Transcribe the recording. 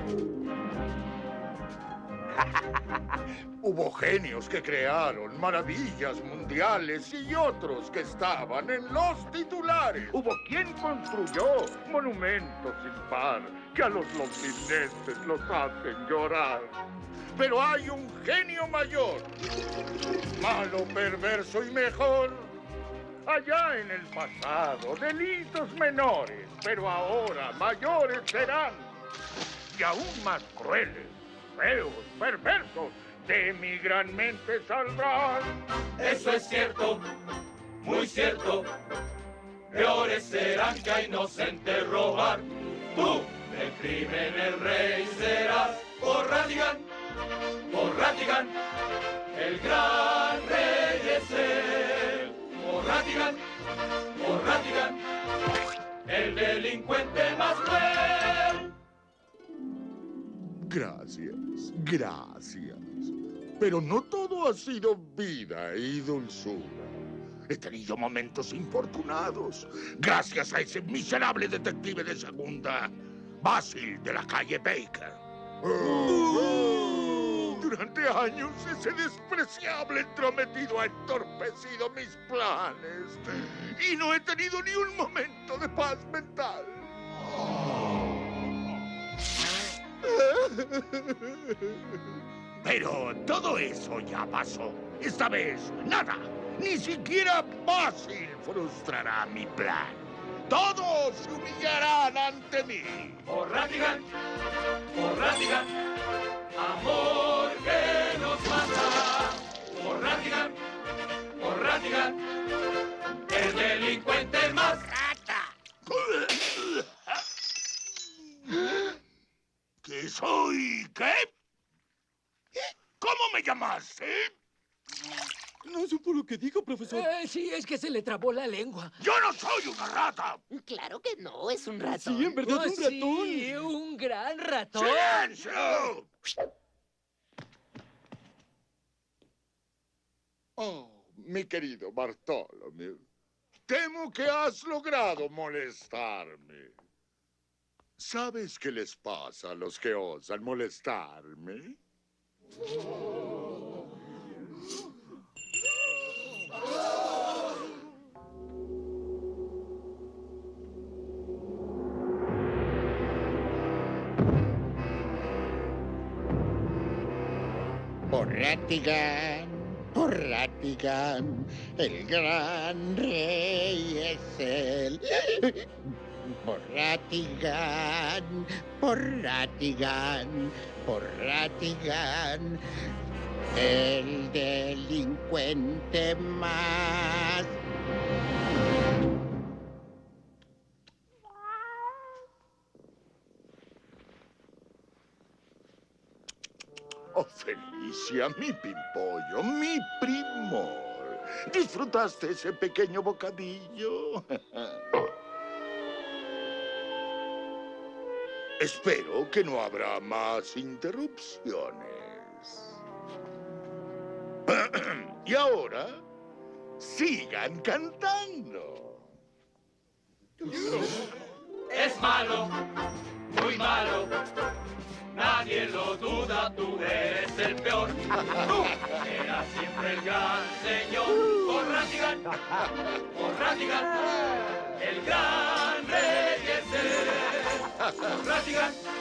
Hubo genios que crearon maravillas mundiales y otros que estaban en los titulares. Hubo quien construyó monumentos sin par que a los londinenses los hacen llorar. Pero hay un genio mayor, malo, perverso y mejor. Allá en el pasado, delitos menores, pero ahora mayores serán. Y aún más crueles, feos, perversos, de mi gran mente saldrán. Eso es cierto, muy cierto. Peores serán que a inocente robar. Tú, del crimen el rey serás. Por Ratigan, el gran rey es él. Por Ratigan, el delincuente más cruel. Gracias, gracias. Pero no todo ha sido vida y dulzura. He tenido momentos infortunados. Gracias a ese miserable detective de segunda, Basil de la calle Baker. Durante años ese despreciable entrometido ha entorpecido mis planes. Y no he tenido ni un momento de paz mental. Pero todo eso ya pasó. Esta vez, nada. Ni siquiera Basil frustrará mi plan. Todos se humillarán ante mí. Por Ratigan, amor que nos mata. Por Ratigan, el delincuente más rata. ¿Qué soy? ¿Qué? ¿Cómo me llamaste? No supo lo que dijo, profesor. Sí, es que se le trabó la lengua. ¡Yo no soy una rata! Claro que no, es un ratón. Sí, en verdad, un ratón. Sí, un gran ratón. ¡Silencio! Oh, mi querido Bartholomew. Temo que has logrado molestarme. ¿Sabes qué les pasa a los que osan molestarme? Por Ratigan, el gran rey es él. Por Ratigan, el delincuente más. Oh, Felicia, mi pimpollo, mi primor. ¿Disfrutaste ese pequeño bocadillo? Espero que no habrá más interrupciones. Y ahora, sigan cantando. Es malo, muy malo. Nadie lo duda, tú eres el peor. Tú serás siempre el gran señor. Por Ratigan, el gran rey es él. Por Ratigan,